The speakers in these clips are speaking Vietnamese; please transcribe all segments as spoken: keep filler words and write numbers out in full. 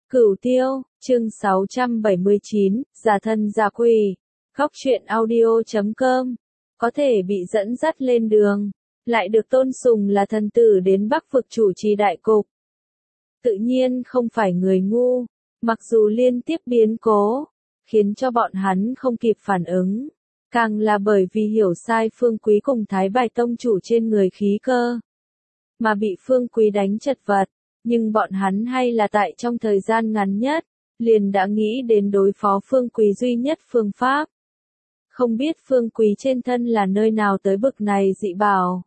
Cửu Tiêu, chương sáu trăm bảy mươi chín, giả thân giả quỷ. Góc truyện audio chấm com. Có thể bị dẫn dắt lên đường, lại được tôn sùng là thần tử đến Bắc vực chủ trì đại cục. Tự nhiên không phải người ngu, mặc dù liên tiếp biến cố, khiến cho bọn hắn không kịp phản ứng. Càng là bởi vì hiểu sai Phương Quý cùng Thái Bài Tông chủ trên người khí cơ, mà bị Phương Quý đánh chật vật. Nhưng bọn hắn hay là tại trong thời gian ngắn nhất, liền đã nghĩ đến đối phó Phương Quý duy nhất phương pháp. Không biết Phương Quý trên thân là nơi nào tới bực này dị bảo.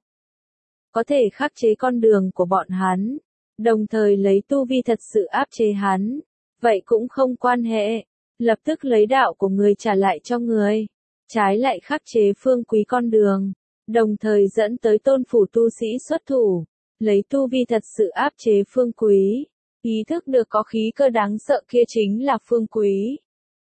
Có thể khắc chế con đường của bọn hắn, đồng thời lấy tu vi thật sự áp chế hắn. Vậy cũng không quan hệ, lập tức lấy đạo của người trả lại cho người. Trái lại khắc chế Phương Quý con đường, đồng thời dẫn tới tôn phủ tu sĩ xuất thủ. Lấy tu vi thật sự áp chế Phương Quý, ý thức được có khí cơ đáng sợ kia chính là Phương Quý,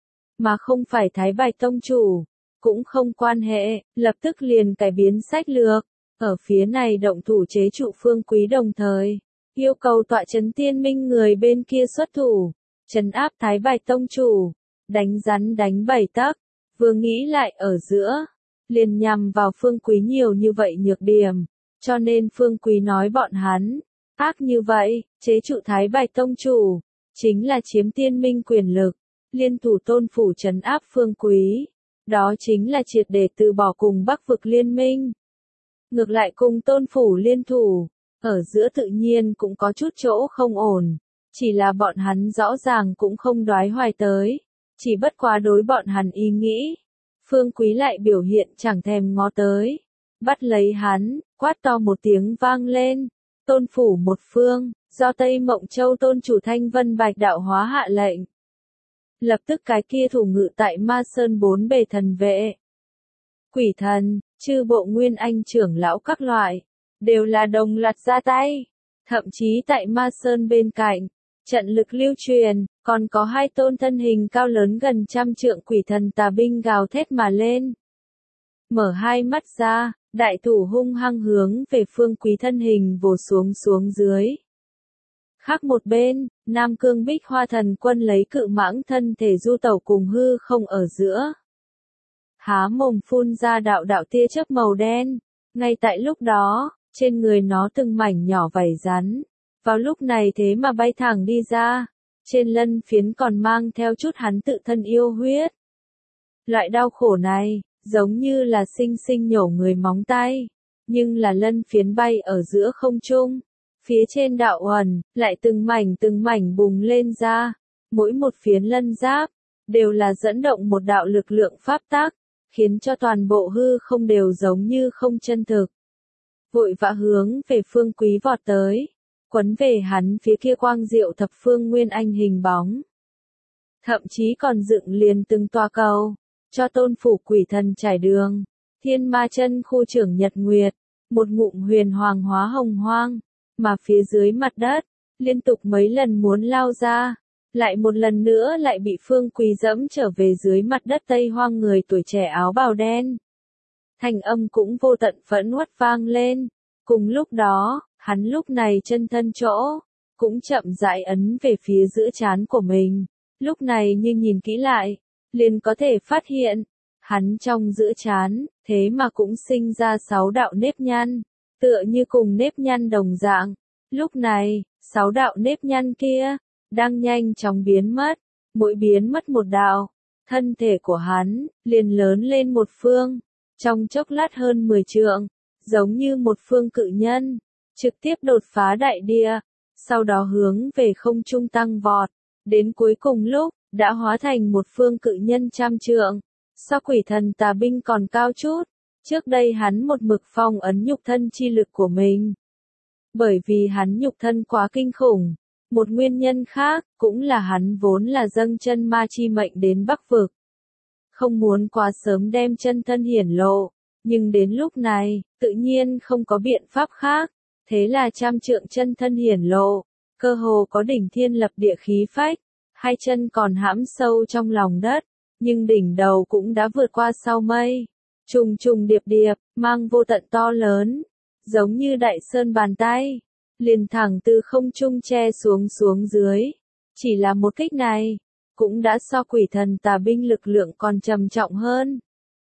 mà không phải Thái Bài Tông chủ, cũng không quan hệ, lập tức liền cải biến sách lược, ở phía này động thủ chế trụ Phương Quý đồng thời, yêu cầu tọa trấn tiên minh người bên kia xuất thủ, trấn áp Thái Bài Tông chủ, đánh rắn đánh bảy tấc, vừa nghĩ lại ở giữa, liền nhằm vào Phương Quý nhiều như vậy nhược điểm. Cho nên Phương Quý nói bọn hắn, ác như vậy, chế trụ Thái Bài Tông chủ, chính là chiếm tiên minh quyền lực, liên thủ tôn phủ trấn áp Phương Quý, đó chính là triệt để từ bỏ cùng Bắc vực liên minh. Ngược lại cùng tôn phủ liên thủ, ở giữa tự nhiên cũng có chút chỗ không ổn, chỉ là bọn hắn rõ ràng cũng không đoái hoài tới, chỉ bất quá đối bọn hắn ý nghĩ, Phương Quý lại biểu hiện chẳng thèm ngó tới. Bắt lấy hắn, quát to một tiếng vang lên, tôn phủ một phương, do Tây Mộng Châu tôn chủ Thanh Vân Bạch đạo hóa hạ lệnh. Lập tức cái kia thủ ngự tại Ma Sơn bốn bề thần vệ, quỷ thần, chư bộ nguyên anh trưởng lão các loại, đều là đồng loạt ra tay. Thậm chí tại Ma Sơn bên cạnh, trận lực lưu truyền, còn có hai tôn thân hình cao lớn gần trăm trượng quỷ thần tà binh gào thét mà lên. Mở hai mắt ra, đại thủ hung hăng hướng về Phương Quý thân hình vồ xuống xuống dưới. Khác một bên, Nam Cương Bích Hoa Thần Quân lấy cự mãng thân thể du tẩu cùng hư không ở giữa. Há mồm phun ra đạo đạo tia chớp màu đen. Ngay tại lúc đó, trên người nó từng mảnh nhỏ vảy rắn. Vào lúc này thế mà bay thẳng đi ra. Trên lân phiến còn mang theo chút hắn tự thân yêu huyết. Loại đau khổ này, giống như là sinh sinh nhổ người móng tay, nhưng là lân phiến bay ở giữa không trung, phía trên đạo uẩn, lại từng mảnh từng mảnh bùng lên ra, mỗi một phiến lân giáp, đều là dẫn động một đạo lực lượng pháp tắc, khiến cho toàn bộ hư không đều giống như không chân thực. Vội vã hướng về Phương Quý vọt tới, quấn về hắn phía kia quang diệu thập phương nguyên anh hình bóng. Thậm chí còn dựng liền từng tòa cầu, cho tôn phủ quỷ thần trải đường. Thiên Ma Chân khu trưởng Nhật Nguyệt, một ngụm huyền hoàng hóa hồng hoang, mà phía dưới mặt đất, liên tục mấy lần muốn lao ra, lại một lần nữa lại bị Phương Quý dẫm trở về dưới mặt đất Tây Hoang người tuổi trẻ áo bào đen. Thanh âm cũng vô tận phẫn uất vang lên, cùng lúc đó, hắn lúc này chân thân chỗ, cũng chậm rãi ấn về phía giữa trán của mình, lúc này như nhìn kỹ lại, liền có thể phát hiện, hắn trong giữa trán, thế mà cũng sinh ra sáu đạo nếp nhăn, tựa như cùng nếp nhăn đồng dạng. Lúc này, sáu đạo nếp nhăn kia, đang nhanh chóng biến mất, mỗi biến mất một đạo, thân thể của hắn, liền lớn lên một phương, trong chốc lát hơn mười trượng, giống như một phương cự nhân, trực tiếp đột phá đại địa, sau đó hướng về không trung tăng vọt, đến cuối cùng lúc, đã hóa thành một phương cự nhân trăm trượng, so quỷ thần tà binh còn cao chút, trước đây hắn một mực phong ấn nhục thân chi lực của mình. Bởi vì hắn nhục thân quá kinh khủng, một nguyên nhân khác, cũng là hắn vốn là dâng chân ma chi mệnh đến Bắc vực. Không muốn quá sớm đem chân thân hiển lộ, nhưng đến lúc này, tự nhiên không có biện pháp khác, thế là trăm trượng chân thân hiển lộ, cơ hồ có đỉnh thiên lập địa khí phách. Hai chân còn hãm sâu trong lòng đất, nhưng đỉnh đầu cũng đã vượt qua sao mây. Trùng trùng điệp điệp, mang vô tận to lớn, giống như đại sơn bàn tay, liền thẳng từ không trung che xuống xuống dưới. Chỉ là một kích này, cũng đã so quỷ thần tà binh lực lượng còn trầm trọng hơn.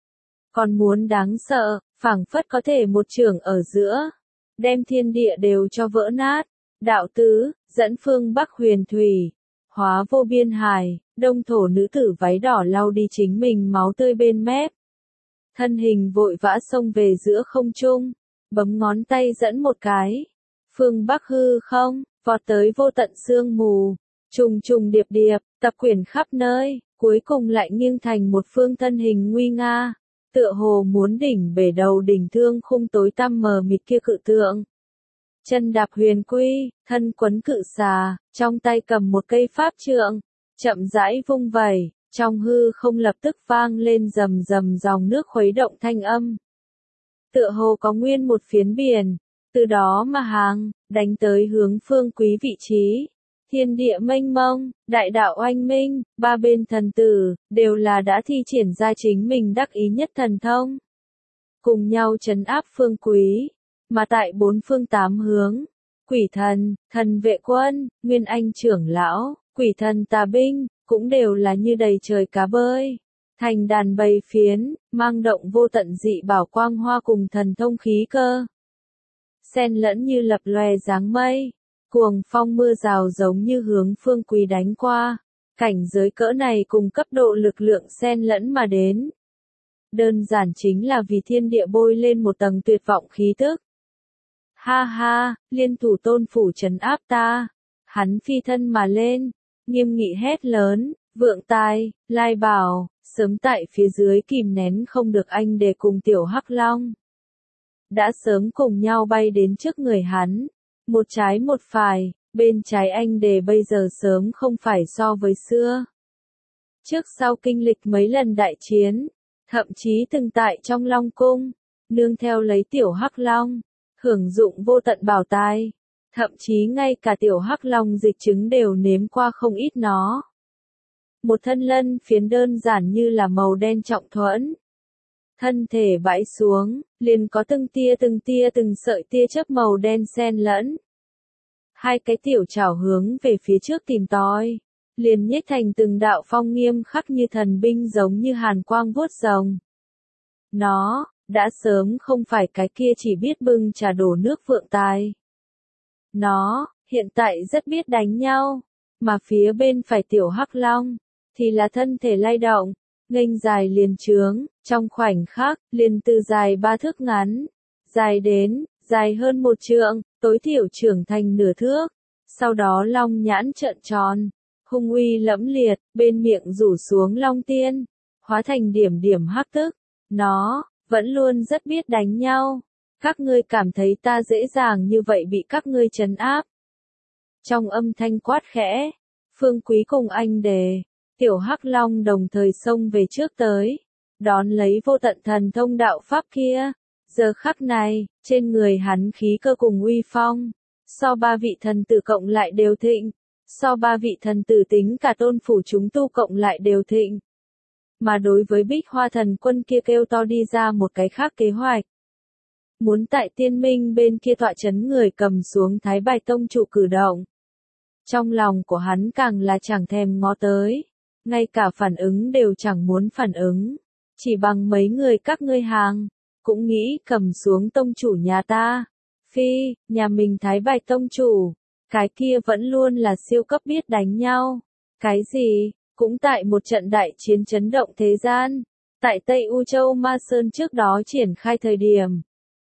Còn muốn đáng sợ, phảng phất có thể một chưởng ở giữa, đem thiên địa đều cho vỡ nát. Đạo tứ, dẫn phương Bắc huyền thủy, hóa vô biên hải, đông thổ nữ tử váy đỏ lau đi chính mình máu tươi bên mép. Thân hình vội vã xông về giữa không trung, bấm ngón tay dẫn một cái. Phương Bắc hư không, vọt tới vô tận sương mù, trùng trùng điệp điệp, tập quyển khắp nơi, cuối cùng lại nghiêng thành một phương thân hình nguy nga, tựa hồ muốn đỉnh bể đầu đỉnh thương khung tối tăm mờ mịt kia cự tượng. Chân đạp huyền quy, thân quấn cự xà, trong tay cầm một cây pháp trượng, chậm rãi vung vẩy, trong hư không lập tức vang lên rầm rầm dòng nước khuấy động thanh âm. Tựa hồ có nguyên một phiến biển, từ đó mà hàng, đánh tới hướng Phương Quý vị trí. Thiên địa mênh mông, đại đạo oanh minh, ba bên thần tử, đều là đã thi triển ra chính mình đắc ý nhất thần thông. Cùng nhau trấn áp Phương Quý, mà tại bốn phương tám hướng, quỷ thần, thần vệ quân, nguyên anh trưởng lão, quỷ thần tà binh, cũng đều là như đầy trời cá bơi. Thành đàn bầy phiến, mang động vô tận dị bảo quang hoa cùng thần thông khí cơ. Xen lẫn như lập lòe dáng mây. Cuồng phong mưa rào giống như hướng Phương Quý đánh qua, cảnh giới cỡ này cùng cấp độ lực lượng xen lẫn mà đến. Đơn giản chính là vì thiên địa bôi lên một tầng tuyệt vọng khí tức. Ha ha, liên thủ tôn phủ trấn áp ta, hắn phi thân mà lên, nghiêm nghị hét lớn, vượng tài, lai bảo, sớm tại phía dưới kìm nén không được anh để cùng tiểu hắc long. Đã sớm cùng nhau bay đến trước người hắn. Một trái một phải, bên trái anh đề bây giờ sớm không phải so với xưa. Trước sau kinh lịch mấy lần đại chiến, thậm chí từng tại trong Long Cung, nương theo lấy tiểu hắc long, hưởng dụng vô tận bảo tài, thậm chí ngay cả tiểu hắc long dịch chứng đều nếm qua không ít nó. Một thân lân phiến đơn giản như là màu đen trọng thuẫn. Thân thể bãi xuống, liền có từng tia từng tia từng sợi tia chớp màu đen xen lẫn. Hai cái tiểu chảo hướng về phía trước tìm tòi, liền nhếch thành từng đạo phong nghiêm khắc như thần binh giống như hàn quang vuốt rồng. Nó, đã sớm không phải cái kia chỉ biết bưng trà đổ nước vượng tài. Nó, hiện tại rất biết đánh nhau, mà phía bên phải tiểu hắc long, thì là thân thể lay động, nghênh dài liền trướng, trong khoảnh khắc, liền từ dài ba thước ngắn, dài đến, dài hơn một trượng, tối thiểu trưởng thành nửa thước, sau đó long nhãn trợn tròn, hung uy lẫm liệt, bên miệng rủ xuống long tiên, hóa thành điểm điểm hắc tức, nó, vẫn luôn rất biết đánh nhau, các ngươi cảm thấy ta dễ dàng như vậy bị các ngươi trấn áp. Trong âm thanh quát khẽ, Phương Quý cùng anh đề, tiểu hắc long đồng thời xông về trước tới, đón lấy vô tận thần thông đạo pháp kia. Giờ khắc này, trên người hắn khí cơ cùng uy phong, so ba vị thần tử cộng lại đều thịnh, so ba vị thần tử tính cả tôn phủ chúng tu cộng lại đều thịnh. Mà đối với Bích Hoa thần quân kia kêu to đi ra một cái khác kế hoạch. Muốn tại tiên minh bên kia tọa chấn người cầm xuống Thái Bạch Tông chủ cử động. Trong lòng của hắn càng là chẳng thèm ngó tới, ngay cả phản ứng đều chẳng muốn phản ứng, chỉ bằng mấy người các ngươi hàng. Cũng nghĩ cầm xuống tông chủ nhà ta. Phi, nhà mình Thái Bạch tông chủ. Cái kia vẫn luôn là siêu cấp biết đánh nhau. Cái gì, cũng tại một trận đại chiến chấn động thế gian. Tại Tây U Châu Ma Sơn trước đó triển khai thời điểm.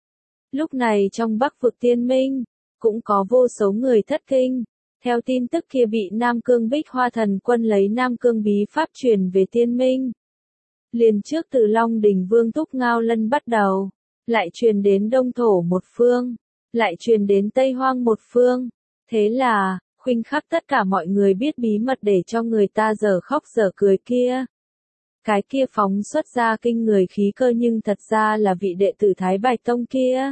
Lúc này trong Bắc vực Tiên Minh, cũng có vô số người thất kinh. Theo tin tức kia bị Nam Cương Bích Hoa thần quân lấy Nam Cương bí pháp truyền về Tiên Minh. Liền trước từ Long Đỉnh Vương Túc Ngao Lân bắt đầu, lại truyền đến Đông Thổ một phương, lại truyền đến Tây Hoang một phương. Thế là, khuynh khắc tất cả mọi người biết bí mật để cho người ta giờ khóc giờ cười kia. Cái kia phóng xuất ra kinh người khí cơ nhưng thật ra là vị đệ tử Thái Bạch Tông kia.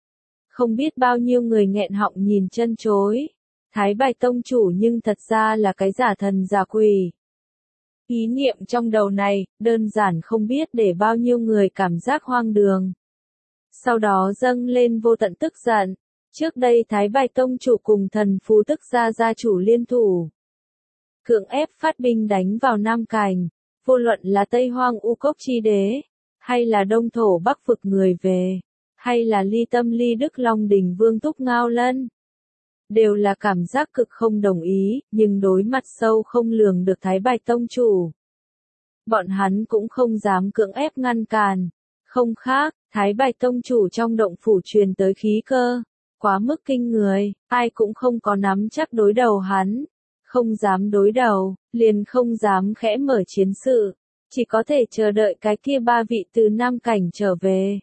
Không biết bao nhiêu người nghẹn họng nhìn chân chối. Thái Bạch Tông chủ nhưng thật ra là cái giả thần giả quỷ. Ý niệm trong đầu này, đơn giản không biết để bao nhiêu người cảm giác hoang đường. Sau đó dâng lên vô tận tức giận. Trước đây Thái Bạch Tông chủ cùng thần phù tức gia gia chủ liên thủ. cưỡng ép phát binh đánh vào Nam Cảnh, vô luận là Tây Hoang U Cốc Chi Đế, hay là Đông Thổ Bắc vực người về, hay là Ly Tâm Ly Đức Long Đình Vương Thúc Ngao Lân, đều là cảm giác cực không đồng ý, nhưng đối mặt sâu không lường được Thái Bạch Tông chủ. Bọn hắn cũng không dám cưỡng ép ngăn cản, không khác, Thái Bạch Tông chủ trong động phủ truyền tới khí cơ, quá mức kinh người, ai cũng không có nắm chắc đối đầu hắn, không dám đối đầu, liền không dám khẽ mở chiến sự, chỉ có thể chờ đợi cái kia ba vị từ Nam Cảnh trở về.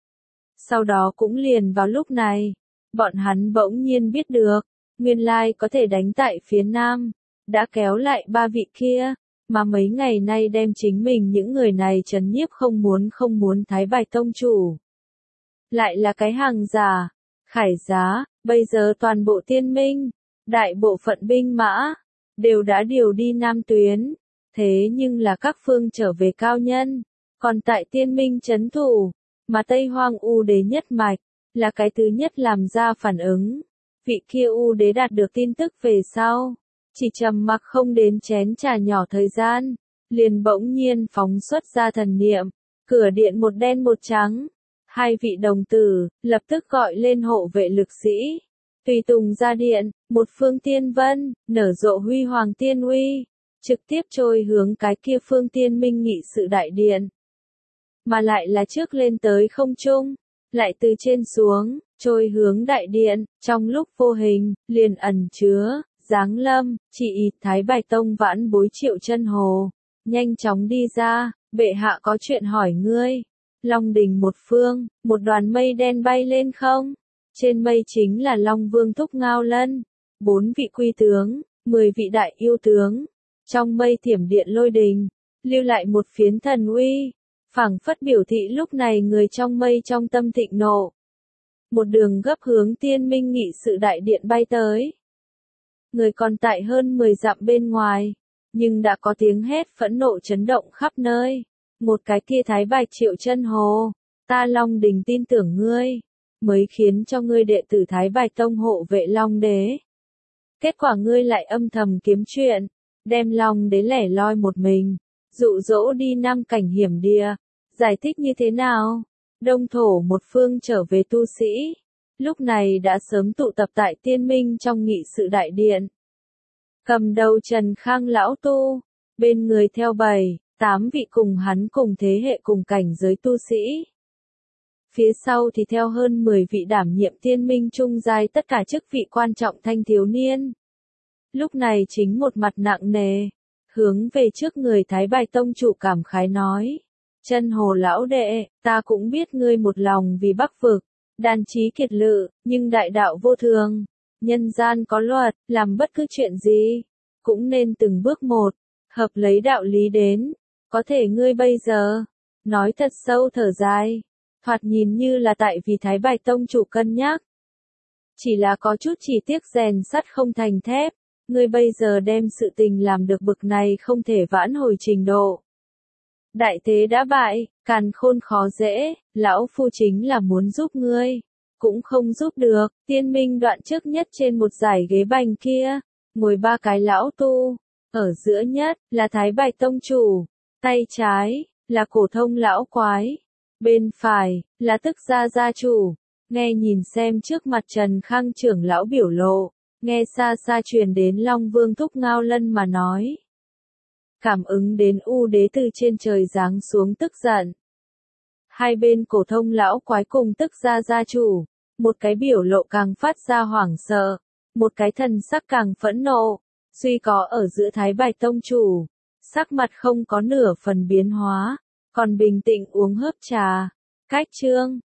Sau đó cũng liền vào lúc này, bọn hắn bỗng nhiên biết được, nguyên lai có thể đánh tại phía Nam, đã kéo lại ba vị kia, mà mấy ngày nay đem chính mình những người này trấn nhiếp không muốn không muốn Thái Bạch Tông chủ. Lại là cái hàng giả, khải giá, bây giờ toàn bộ tiên minh, đại bộ phận binh mã, đều đã điều đi Nam tuyến, thế nhưng là các phương trở về cao nhân, còn tại tiên minh trấn thủ, mà Tây Hoang U đế nhất mạch, là cái thứ nhất làm ra phản ứng. Vị kia U đế đạt được tin tức về sau, chỉ trầm mặc không đến chén trà nhỏ thời gian, liền bỗng nhiên phóng xuất ra thần niệm, cửa điện một đen một trắng, hai vị đồng tử, lập tức gọi lên hộ vệ lực sĩ, tùy tùng ra điện, một phương tiên vân, nở rộ huy hoàng tiên uy, trực tiếp trôi hướng cái kia phương tiên minh nghị sự đại điện. Mà lại là trước lên tới không trung, lại từ trên xuống, trôi hướng đại điện, trong lúc vô hình, liền ẩn chứa, giáng lâm, chỉ ít Thái Bạch Tông vãn bối Triệu Chân Hồ, nhanh chóng đi ra, bệ hạ có chuyện hỏi ngươi. Long đình một phương, một đoàn mây đen bay lên không, trên mây chính là Long Vương Thúc Ngao Lân, bốn vị quy tướng, mười vị đại yêu tướng, trong mây thiểm điện lôi đình, lưu lại một phiến thần uy, phảng phất biểu thị lúc này người trong mây trong tâm thịnh nộ. Một đường gấp hướng tiên minh nghị sự đại điện bay tới. Người còn tại hơn mười dặm bên ngoài, nhưng đã có tiếng hét phẫn nộ chấn động khắp nơi. Một cái kia Thái Bạch Triệu Chân Hồ, ta Long Đình tin tưởng ngươi, mới khiến cho ngươi đệ tử Thái Bạch Tông hộ vệ Long Đế. Kết quả ngươi lại âm thầm kiếm chuyện, đem Long Đế lẻ loi một mình, dụ dỗ đi Nam Cảnh hiểm địa. Giải thích như thế nào? Đông thổ một phương trở về tu sĩ, lúc này đã sớm tụ tập tại tiên minh trong nghị sự đại điện. Cầm đầu Trần Khang lão tu, bên người theo bảy, tám vị cùng hắn cùng thế hệ cùng cảnh giới tu sĩ. Phía sau thì theo hơn mười vị đảm nhiệm tiên minh trung giai tất cả chức vị quan trọng thanh thiếu niên. Lúc này chính một mặt nặng nề, hướng về trước người Thái Bạch Tông chủ cảm khái nói. Chân Hồ lão đệ, ta cũng biết ngươi một lòng vì Bắc vực, đan chí kiệt lự, nhưng đại đạo vô thường, nhân gian có luật, làm bất cứ chuyện gì, cũng nên từng bước một, hợp lấy đạo lý đến, có thể ngươi bây giờ, nói thật sâu thở dài, thoạt nhìn như là tại vì Thái Bạch Tông chủ cân nhắc. Chỉ là có chút chỉ tiếc rèn sắt không thành thép, ngươi bây giờ đem sự tình làm được bực này không thể vãn hồi trình độ. Đại thế đã bại, càn khôn khó dễ, lão phu chính là muốn giúp ngươi, cũng không giúp được. Tiên minh đoạn trước nhất trên một dải ghế bành kia, ngồi ba cái lão tu, ở giữa nhất là Thái Bạch Tông chủ, tay trái là Cổ Thông lão quái, bên phải là Tức gia gia chủ. Nghe nhìn xem trước mặt Trần Khang trưởng lão biểu lộ, nghe xa xa truyền đến Long Vương Thúc Ngao Lân mà nói. Cảm ứng đến U đế từ trên trời giáng xuống tức giận. Hai bên Cổ Thông lão quái cùng Tức gia gia chủ, một cái biểu lộ càng phát ra hoảng sợ, một cái thần sắc càng phẫn nộ, duy có ở giữa Thái Bạch Tông chủ, sắc mặt không có nửa phần biến hóa, còn bình tĩnh uống hớp trà. Cách chương